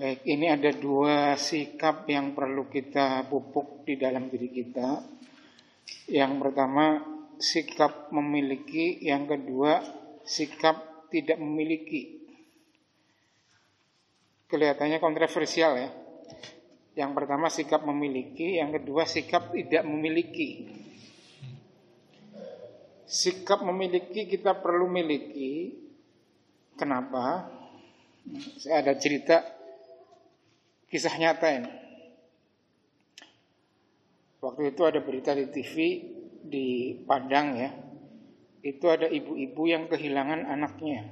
Baik, ini ada dua sikap yang perlu kita pupuk di dalam diri kita. Yang pertama, sikap memiliki. Yang kedua, sikap tidak memiliki. Kelihatannya kontroversial ya. Yang pertama sikap memiliki, yang kedua sikap tidak memiliki. Sikap memiliki kita perlu miliki. Kenapa? Saya ada cerita kisah nyata ini. Waktu itu ada berita di TV di Padang ya. Itu ada ibu-ibu yang kehilangan anaknya.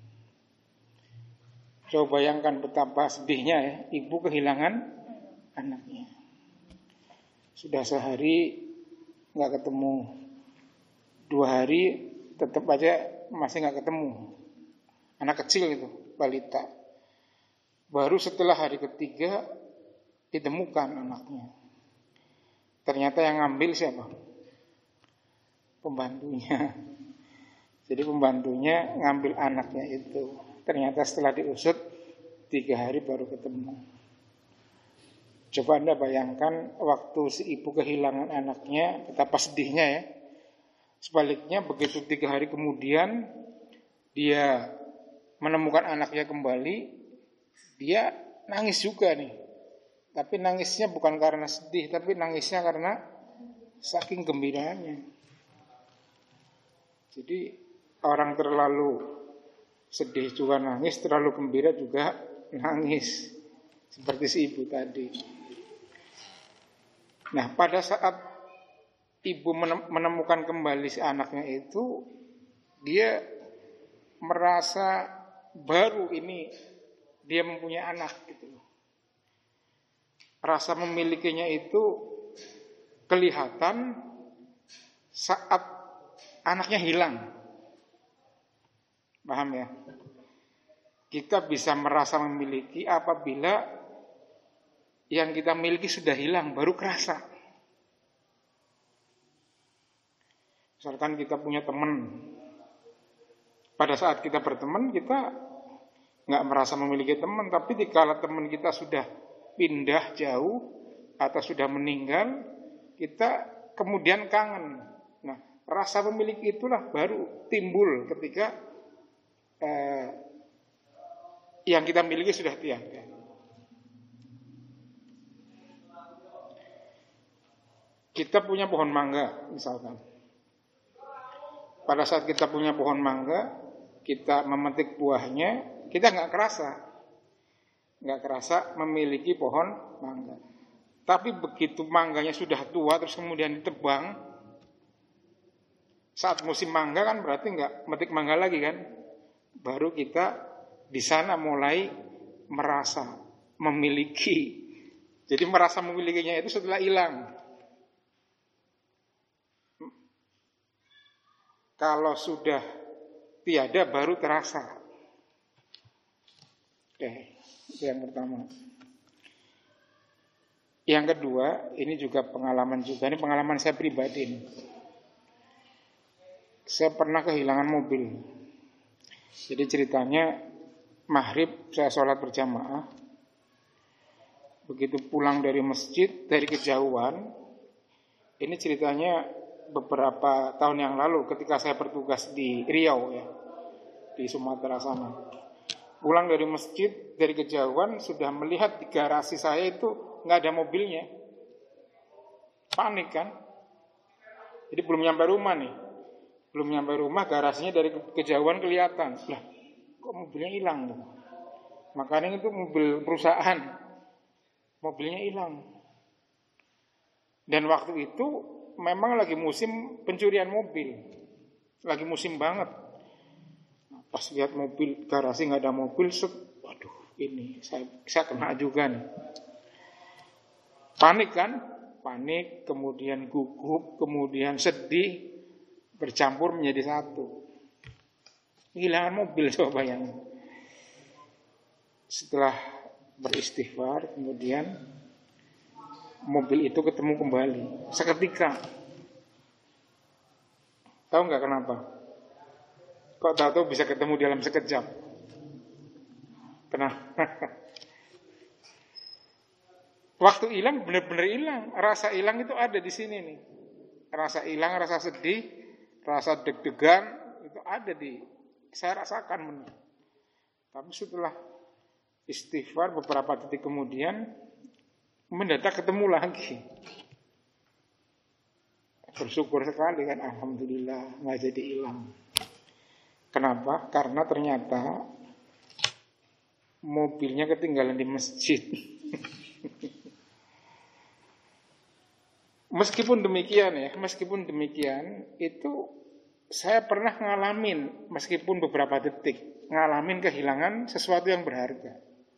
Coba bayangkan betapa sedihnya ya, ibu kehilangan anaknya. Sudah sehari nggak ketemu, 2 hari tetap aja masih nggak ketemu. Anak kecil itu, balita. Baru setelah hari ketiga ditemukan anaknya. Ternyata yang ngambil siapa? Pembantunya. Jadi pembantunya ngambil anaknya itu. Ternyata setelah diusut 3 hari baru ketemu. Coba Anda bayangkan waktu si ibu kehilangan anaknya, betapa sedihnya ya. Sebaliknya begitu 3 hari kemudian dia menemukan anaknya kembali, dia nangis juga nih. Tapi nangisnya bukan karena sedih, tapi nangisnya karena saking gembiranya. Jadi orang terlalu sedih juga nangis, terlalu gembira juga nangis. Seperti si ibu tadi. Nah, pada saat ibu menemukan kembali si anaknya itu, dia merasa baru ini dia mempunyai anak gitu. Rasa memilikinya itu kelihatan saat anaknya hilang. Paham ya? Kita bisa merasa memiliki apabila yang kita miliki sudah hilang, baru kerasa. Misalkan kita punya teman, pada saat kita berteman kita nggak merasa memiliki teman, tapi dikala teman kita sudah pindah jauh atau sudah meninggal, kita kemudian kangen. Nah, rasa memiliki itulah baru timbul ketika yang kita miliki sudah tiada. Kita punya pohon mangga misalkan. Pada saat kita punya pohon mangga, kita memetik buahnya, kita nggak kerasa memiliki pohon mangga. Tapi begitu mangganya sudah tua terus kemudian ditebang, saat musim mangga kan berarti nggak metik mangga lagi kan, baru kita di sana mulai merasa memiliki. Jadi merasa memilikinya itu setelah hilang. Kalau sudah tiada baru terasa. Oke, itu yang pertama. Yang kedua, ini juga pengalaman juga. Ini pengalaman saya pribadi nih. Saya pernah kehilangan mobil. Jadi ceritanya maghrib saya sholat berjamaah. Begitu pulang dari masjid, dari kejauhan. Ini ceritanya beberapa tahun yang lalu ketika saya bertugas di Riau ya, di Sumatera sana. Pulang dari masjid, dari kejauhan sudah melihat di garasi saya itu nggak ada mobilnya. Panik kan? Jadi belum nyampe rumah nih. Belum nyampe rumah, garasinya dari kejauhan kelihatan. Lah, kok mobilnya hilang? Makanya itu mobil perusahaan. Mobilnya hilang. Dan waktu itu memang lagi musim pencurian mobil. Lagi musim banget. Pas lihat mobil, garasi nggak ada mobil, waduh, ini saya kena juga nih. Panik kan? Panik, kemudian gugup, kemudian sedih, bercampur menjadi satu. Kehilangan mobil, coba bayangin. Setelah beristighfar, kemudian mobil itu ketemu kembali seketika. Tahu nggak kenapa? Kok tahu bisa ketemu dalam sekejap? Kenapa? Waktu hilang benar-benar hilang. Rasa hilang itu ada di sini nih. Rasa hilang, rasa sedih, rasa deg-degan itu ada saya rasakan benar. Tapi setelah istighfar beberapa detik kemudian mendadak ketemu lagi. Bersyukur sekali kan, alhamdulillah nggak jadi hilang. Kenapa? Karena ternyata mobilnya ketinggalan di masjid. Meskipun demikian itu saya pernah ngalamin, meskipun beberapa detik, ngalamin kehilangan sesuatu yang berharga.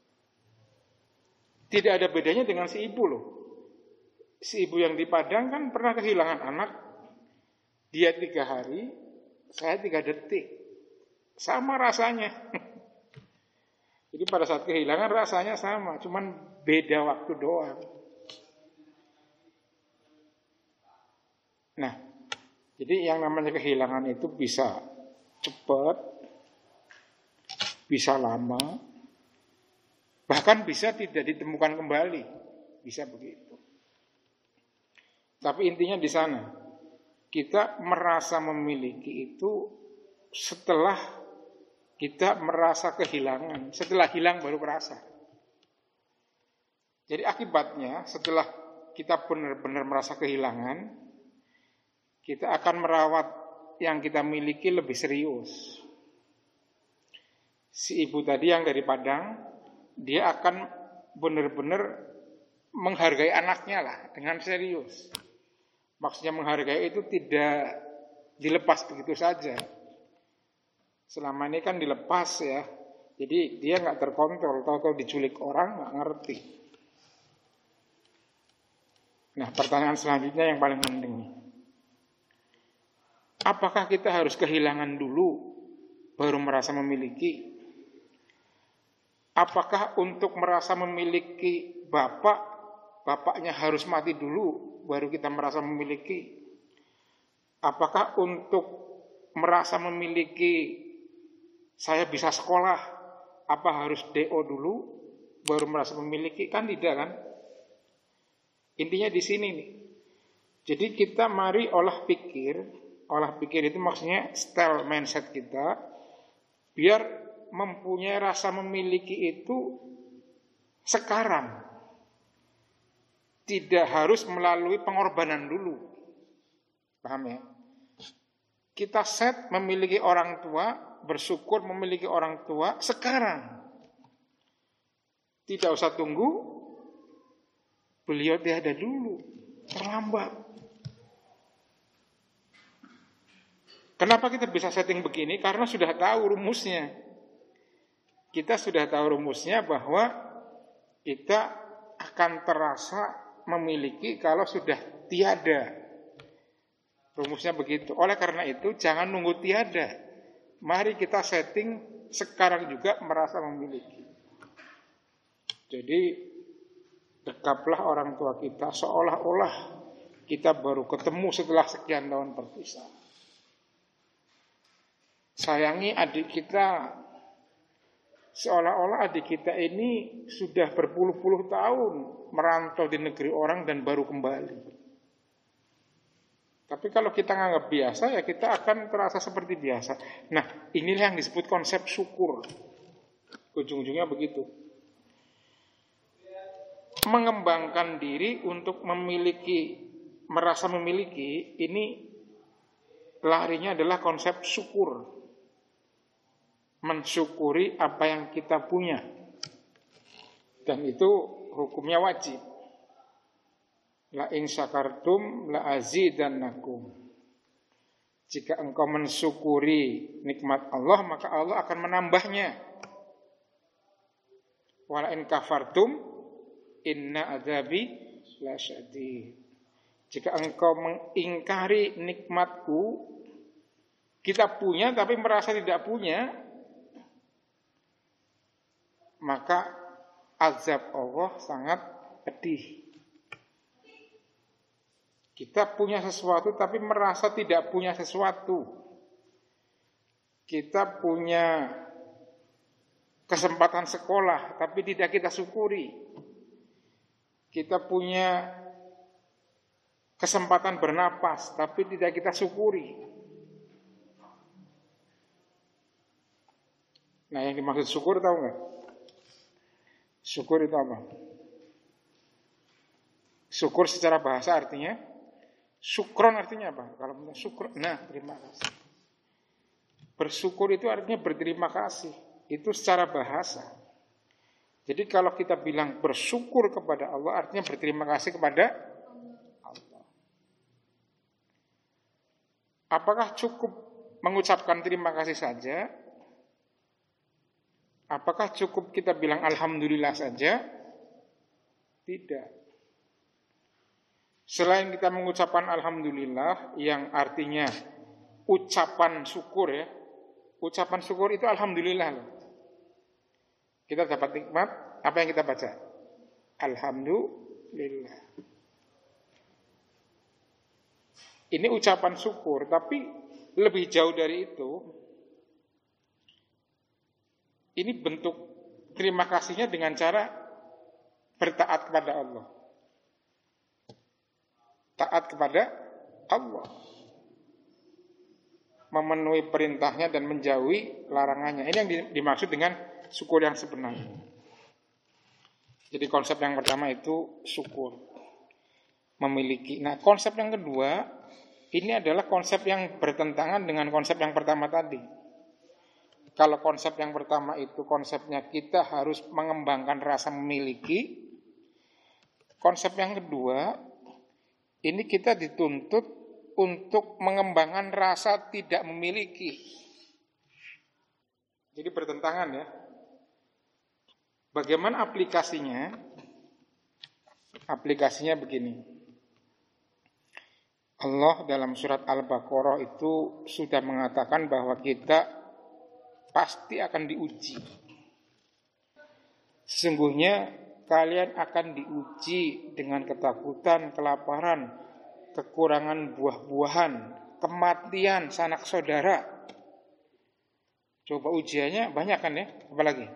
Tidak ada bedanya dengan si ibu loh. Si ibu yang di Padang kan pernah kehilangan anak, dia 3 hari, saya 3 detik. Sama rasanya. Jadi pada saat kehilangan rasanya sama, cuman beda waktu doang. Nah, jadi yang namanya kehilangan itu bisa cepat, bisa lama, bahkan bisa tidak ditemukan kembali, bisa begitu. Tapi intinya di sana, kita merasa memiliki itu setelah kita merasa kehilangan, setelah hilang baru kerasa. Jadi akibatnya setelah kita benar-benar merasa kehilangan, kita akan merawat yang kita miliki lebih serius. Si ibu tadi yang dari Padang, dia akan benar-benar menghargai anaknya lah dengan serius. Maksudnya menghargai itu tidak dilepas begitu saja. Selama ini kan dilepas ya, jadi dia nggak terkontrol. Kalau diculik orang nggak ngerti. Nah, pertanyaan selanjutnya yang paling penting. Apakah kita harus kehilangan dulu baru merasa memiliki? Apakah untuk merasa memiliki bapaknya harus mati dulu baru kita merasa memiliki? Apakah untuk merasa memiliki saya bisa sekolah, apa harus DO dulu baru merasa memiliki? Kan tidak kan? Intinya di sini nih. Jadi kita mari olah pikir. Olah pikir itu maksudnya style mindset kita biar mempunyai rasa memiliki itu sekarang. Tidak harus melalui pengorbanan dulu. Paham ya? Kita set memiliki orang tua, bersyukur memiliki orang tua sekarang. Tidak usah tunggu beliau tiada dulu, terlambat. Kenapa kita bisa setting begini? Karena sudah tahu rumusnya. Kita sudah tahu rumusnya bahwa kita akan terasa memiliki kalau sudah tiada. Rumusnya begitu. Oleh karena itu jangan nunggu tiada. Mari kita setting sekarang juga merasa memiliki. Jadi dekaplah orang tua kita seolah-olah kita baru ketemu setelah sekian tahun berpisah. Sayangi adik kita seolah-olah adik kita ini sudah berpuluh-puluh tahun merantau di negeri orang dan baru kembali. Tapi kalau kita nganggap biasa ya kita akan terasa seperti biasa. Nah, inilah yang disebut konsep syukur. Ujung-ujungnya begitu. Mengembangkan diri untuk merasa memiliki, ini larinya adalah konsep syukur. Mensyukuri apa yang kita punya. Dan itu hukumnya wajib. La in syakartum la azidannakum. Jika engkau mensyukuri nikmat Allah, maka Allah akan menambahnya. Wa la in kafartum inna adzabi lasyadid. Jika engkau mengingkari nikmatku, kita punya tapi merasa tidak punya, maka azab Allah sangat pedih. Kita punya sesuatu tapi merasa tidak punya sesuatu. Kita punya kesempatan sekolah tapi tidak kita syukuri. Kita punya kesempatan bernapas, tapi tidak kita syukuri. Nah, yang dimaksud syukur tahu nggak? Syukur itu apa? Syukur secara bahasa artinya, syukron artinya apa? Kalau syukur, nah terima kasih. Bersyukur itu artinya berterima kasih. Itu secara bahasa. Jadi kalau kita bilang bersyukur kepada Allah, artinya berterima kasih kepada Allah. Apakah cukup mengucapkan terima kasih saja? Apakah cukup kita bilang alhamdulillah saja? Tidak. Selain kita mengucapkan alhamdulillah, yang artinya ucapan syukur ya. Ucapan syukur itu alhamdulillah loh. Kita dapat nikmat, apa yang kita baca? Alhamdulillah. Ini ucapan syukur, tapi lebih jauh dari itu. Ini bentuk terima kasihnya dengan cara bertaat kepada Allah. Taat kepada Allah. Memenuhi perintahnya dan menjauhi larangannya. Ini yang dimaksud dengan syukur yang sebenarnya. Jadi konsep yang pertama itu syukur. Memiliki. Nah, konsep yang kedua, ini adalah konsep yang bertentangan dengan konsep yang pertama tadi. Kalau konsep yang pertama itu konsepnya kita harus mengembangkan rasa memiliki. Konsep yang kedua, ini kita dituntut untuk mengembangkan rasa tidak memiliki. Jadi bertentangan ya. Bagaimana aplikasinya? Aplikasinya begini. Allah dalam surat Al-Baqarah itu sudah mengatakan bahwa kita pasti akan diuji. Sesungguhnya kalian akan diuji dengan ketakutan, kelaparan, kekurangan buah-buahan, kematian sanak saudara. Coba ujiannya banyak kan ya? Apalagi?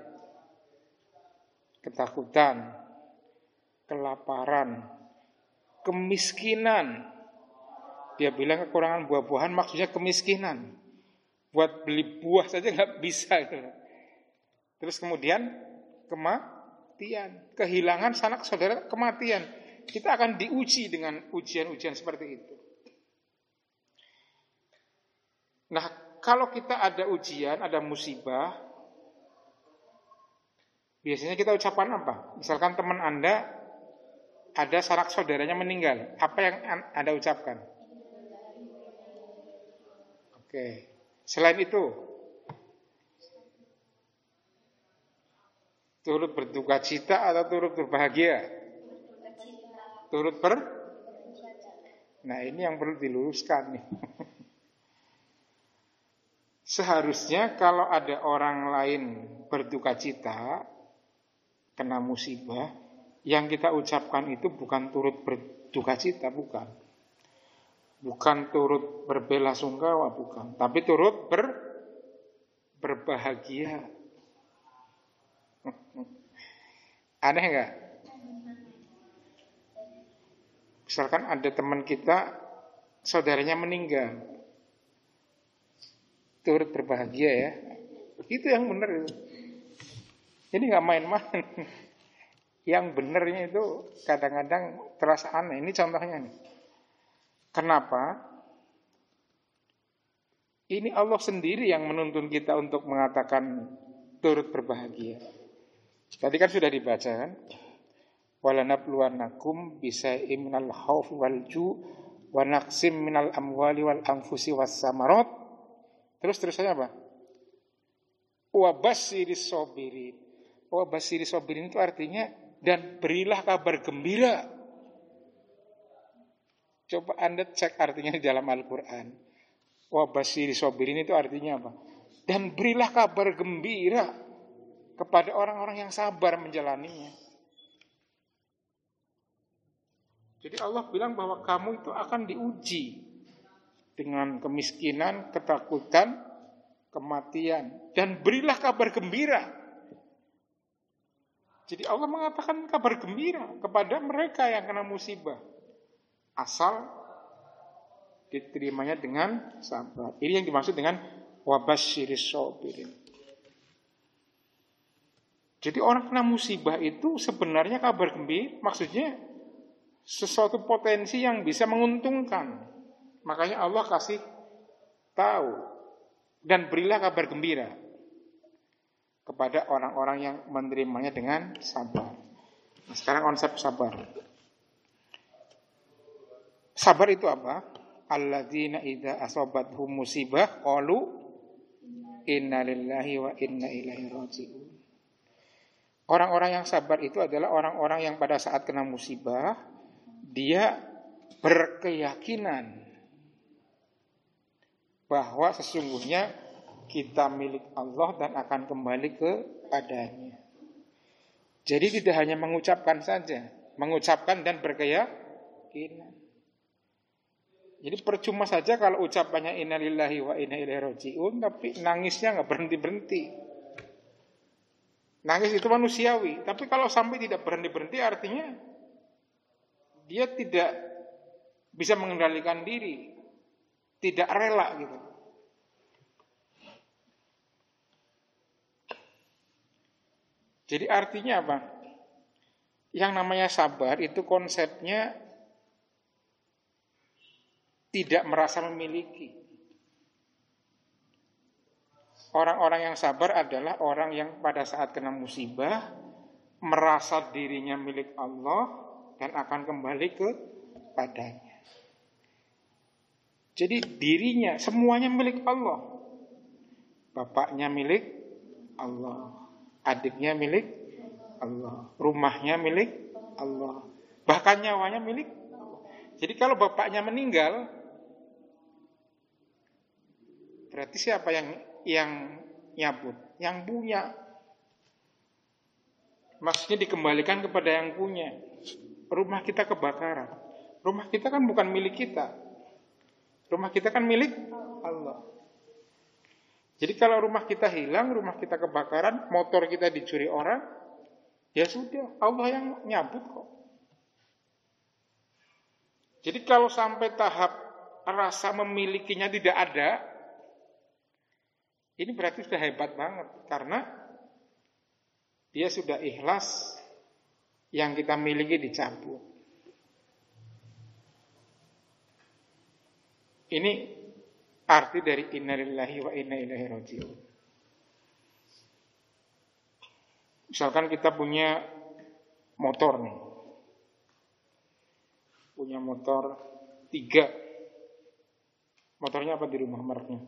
Ketakutan, kelaparan, kemiskinan. Dia bilang kekurangan buah-buahan maksudnya kemiskinan. Buat beli buah saja nggak bisa. Terus kemudian kematian, kehilangan sanak saudara, kematian. Kita akan diuji dengan ujian-ujian seperti itu. Nah, kalau kita ada ujian, ada musibah, biasanya kita ucapan apa? Misalkan teman Anda ada sanak saudaranya meninggal, apa yang Anda ucapkan? Oke. Selain itu, turut berduka cita atau turut berbahagia? Turut Nah, ini yang perlu diluruskan nih. Seharusnya kalau ada orang lain berduka cita, kena musibah, yang kita ucapkan itu bukan turut berduka cita, bukan. Bukan turut berbelasungkawa, bukan. Tapi turut berbahagia. Aneh enggak? Misalkan ada teman kita, saudaranya meninggal, turut berbahagia ya. Itu yang benar itu. Jadi enggak main-main. Yang benernya itu kadang-kadang terasa aneh. Ini contohnya nih. Kenapa? Ini Allah sendiri yang menuntun kita untuk mengatakan turut berbahagia. Tadi kan sudah dibaca kan? Walanabluwannakum bisai'im minal khaufi wal ju' wa naqsim minal amwali wal anfusi was samarat. Terusannya apa? Wa basyiris sabirin. Wa basyiris sabirin itu artinya dan berilah kabar gembira. Coba Anda cek artinya di dalam Al-Quran. Wa basyiris sabirin itu artinya apa? Dan berilah kabar gembira kepada orang-orang yang sabar menjalaninya. Jadi Allah bilang bahwa kamu itu akan diuji dengan kemiskinan, ketakutan, kematian. Dan berilah kabar gembira. Jadi Allah mengatakan kabar gembira kepada mereka yang kena musibah, asal diterimanya dengan sabar. Ini yang dimaksud dengan wabasyiris sabirin. Jadi orang kena musibah itu sebenarnya kabar gembira, maksudnya sesuatu potensi yang bisa menguntungkan. Makanya Allah kasih tahu dan berilah kabar gembira kepada orang-orang yang menerimanya dengan sabar. Nah, sekarang konsep sabar. Sabar itu apa? Alladzina idza asabathum musibah qalu inna lillahi wa inna ilaihi raji'un. Orang-orang yang sabar itu adalah orang-orang yang pada saat kena musibah dia berkeyakinan bahwa sesungguhnya kita milik Allah dan akan kembali kepadanya. Jadi tidak hanya mengucapkan saja, mengucapkan dan berkeyakinan. Jadi percuma saja kalau ucapannya innalillahi wa inna ilaihi raji'un, tapi nangisnya nggak berhenti-berhenti. Nangis itu manusiawi, tapi kalau sampai tidak berhenti-berhenti artinya dia tidak bisa mengendalikan diri, tidak rela gitu. Jadi artinya apa? Yang namanya sabar itu konsepnya tidak merasa memiliki. Orang-orang yang sabar adalah orang yang pada saat kena musibah merasa dirinya milik Allah dan akan kembali kepadanya. Jadi dirinya semuanya milik Allah. Bapaknya milik Allah, adiknya milik Allah, rumahnya milik Allah, bahkan nyawanya milik Allah. Jadi kalau bapaknya meninggal, berarti siapa yang nyabut? Yang punya. Maksudnya dikembalikan kepada yang punya. Rumah kita kebakaran, rumah kita kan bukan milik kita. Rumah kita kan milik Allah. Jadi kalau rumah kita hilang, rumah kita kebakaran, motor kita dicuri orang, ya sudah, Allah yang nyabut kok. Jadi kalau sampai tahap rasa memilikinya tidak ada, ini berarti sudah hebat banget. Karena dia sudah ikhlas, yang kita miliki dicabut. Ini arti dari innalillahi wa inna ilaihi raji'un. Misalkan kita punya motor nih. Punya motor 3. Motornya apa di rumah mereknya?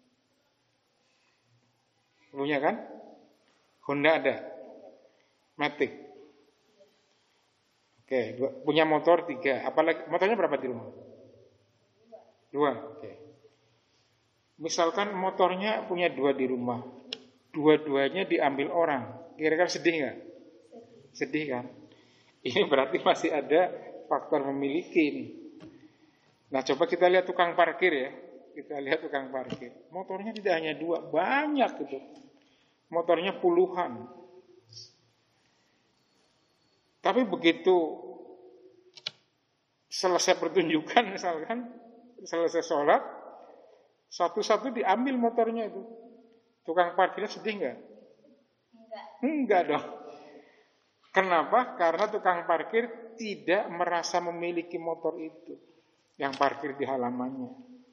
Punya kan? Honda ada. Matic. Oke, punya motor 3. Apalagi motornya berapa di rumah? 2. Oke. Misalkan motornya punya 2 di rumah, dua-duanya diambil orang, kira-kira sedih nggak? Sedih kan? Ini berarti masih ada faktor memiliki ini. Nah coba kita lihat tukang parkir ya, kita lihat tukang parkir. Motornya tidak hanya 2, banyak gitu. Motornya puluhan. Tapi begitu selesai pertunjukan misalkan, selesai sholat, satu-satu diambil motornya itu. Tukang parkirnya sedih nggak? Enggak dong. Kenapa? Karena tukang parkir tidak merasa memiliki motor itu yang parkir di halamannya.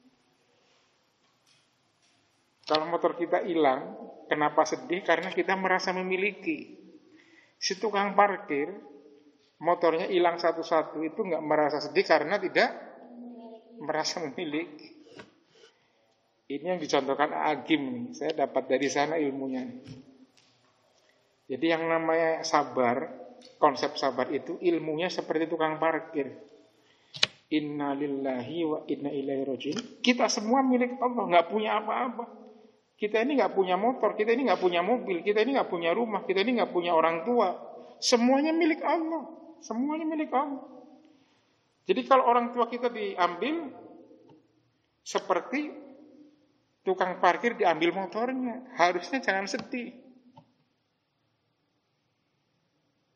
Kalau motor kita hilang, kenapa sedih? Karena kita merasa memiliki. Si tukang parkir, motornya hilang satu-satu itu nggak merasa sedih karena tidak merasa memiliki. Ini yang dicontohkan Agim nih. Saya dapat dari sana ilmunya. Jadi yang namanya sabar, konsep sabar itu ilmunya seperti tukang parkir. Inna lillahi wa inna ilaihi raji'un. Kita semua milik Allah, nggak punya apa-apa. Kita ini nggak punya motor, kita ini nggak punya mobil, kita ini nggak punya rumah, kita ini nggak punya orang tua. Semuanya milik Allah. Semuanya milik Allah. Jadi kalau orang tua kita diambil, seperti tukang parkir diambil motornya, harusnya jangan sedih.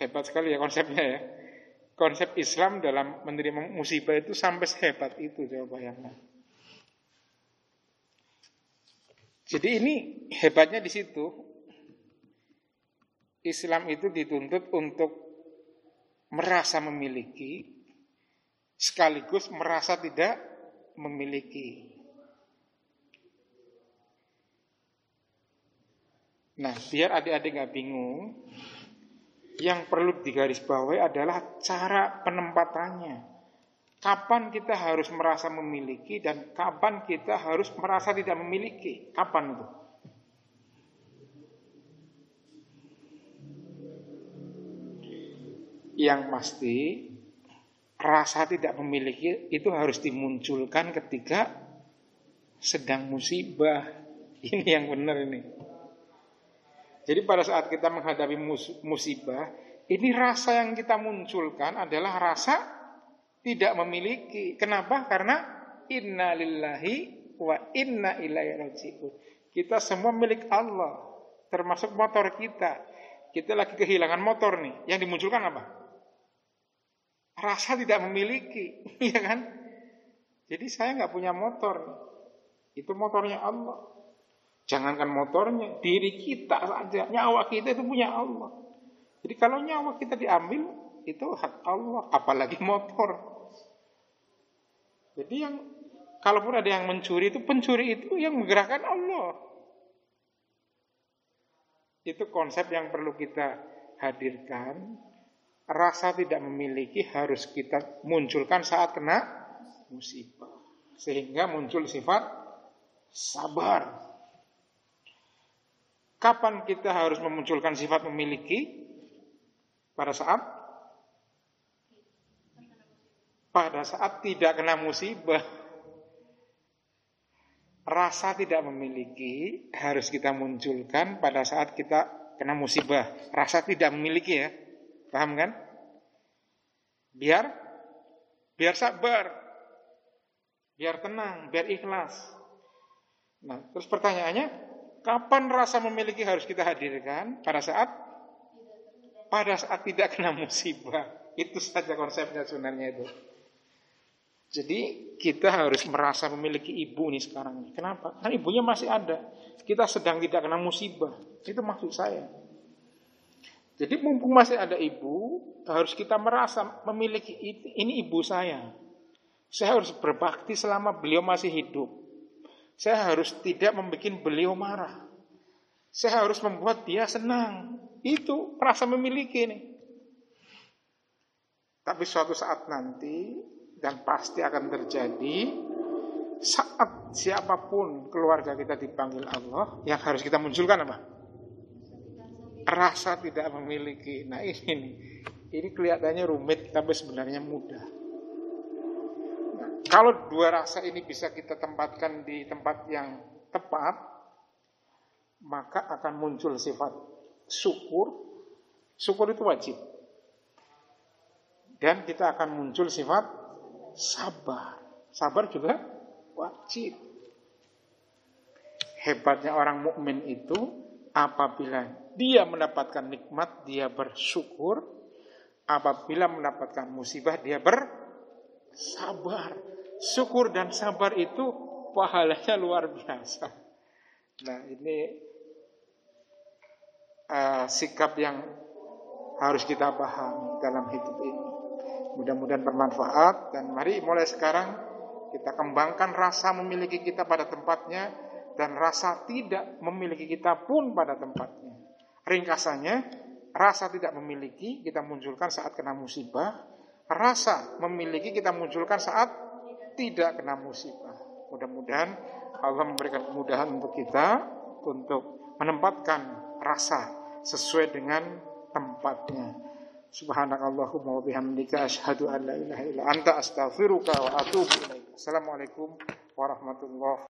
Hebat sekali ya konsepnya ya. Konsep Islam dalam menerima musibah itu sampai sehebat itu, coba bayangkan. Jadi ini hebatnya di situ. Islam itu dituntut untuk merasa memiliki, sekaligus merasa tidak memiliki. Nah, biar adik-adik gak bingung, yang perlu digarisbawahi adalah cara penempatannya. Kapan kita harus merasa memiliki dan kapan kita harus merasa tidak memiliki. Kapan itu? Yang pasti rasa tidak memiliki itu harus dimunculkan ketika sedang musibah. Ini yang benar ini. Jadi pada saat kita menghadapi musibah, ini rasa yang kita munculkan adalah rasa tidak memiliki. Kenapa? Karena inna lillahi wa inna ilaihi raji'un. Kita semua milik Allah, termasuk motor kita. Kita lagi kehilangan motor nih. Yang dimunculkan apa? Rasa tidak memiliki, ya kan? Jadi saya nggak punya motor, itu motornya Allah. Jangankan motornya, diri kita saja, nyawa kita itu punya Allah. Jadi kalau nyawa kita diambil, itu hak Allah, apalagi motor. Jadi yang kalaupun ada yang mencuri, itu pencuri itu yang menggerakkan Allah. Itu konsep yang perlu kita hadirkan. Rasa tidak memiliki harus kita munculkan saat kena musibah, sehingga muncul sifat sabar. Kapan kita harus memunculkan sifat memiliki? Pada saat tidak kena musibah. Rasa tidak memiliki harus kita munculkan pada saat kita kena musibah. Rasa tidak memiliki ya. Paham kan? Biar sabar. Biar tenang, biar ikhlas. Nah, terus pertanyaannya, kapan rasa memiliki harus kita hadirkan? Pada saat tidak kena musibah. Itu saja konsepnya sebenarnya itu. Jadi kita harus merasa memiliki ibu nih sekarang. Kenapa? Kan ibunya masih ada. Kita sedang tidak kena musibah. Itu maksud saya. Jadi mumpung masih ada ibu, harus kita merasa memiliki ini ibu saya. Saya harus berbakti selama beliau masih hidup. Saya harus tidak membuat beliau marah. Saya harus membuat dia senang. Itu rasa memiliki nih. Tapi suatu saat nanti, dan pasti akan terjadi, saat siapapun keluarga kita dipanggil Allah, yang harus kita munculkan apa? Rasa tidak memiliki. Nah ini kelihatannya rumit, tapi sebenarnya mudah. Kalau dua rasa ini bisa kita tempatkan di tempat yang tepat, maka akan muncul sifat syukur. Syukur itu wajib. Dan kita akan muncul sifat sabar. Sabar juga wajib. Hebatnya orang mukmin itu apabila dia mendapatkan nikmat, dia bersyukur. Apabila mendapatkan musibah, dia bersabar. Syukur dan sabar itu pahalanya luar biasa. Nah ini sikap yang harus kita pahami dalam hidup ini. Mudah-mudahan bermanfaat. Dan mari mulai sekarang kita kembangkan rasa memiliki kita pada tempatnya, dan rasa tidak memiliki kita pun pada tempatnya. Ringkasannya, rasa tidak memiliki kita munculkan saat kena musibah. Rasa memiliki kita munculkan saat tidak kena musibah. Mudah-mudahan Allah memberikan kemudahan untuk kita untuk menempatkan rasa sesuai dengan tempatnya. Subhanakallahumma wa bihamdika asyhadu an la ilaha illa anta astaghfiruka wa atubu ilaik. Assalamualaikum warahmatullahi wabarakatuh.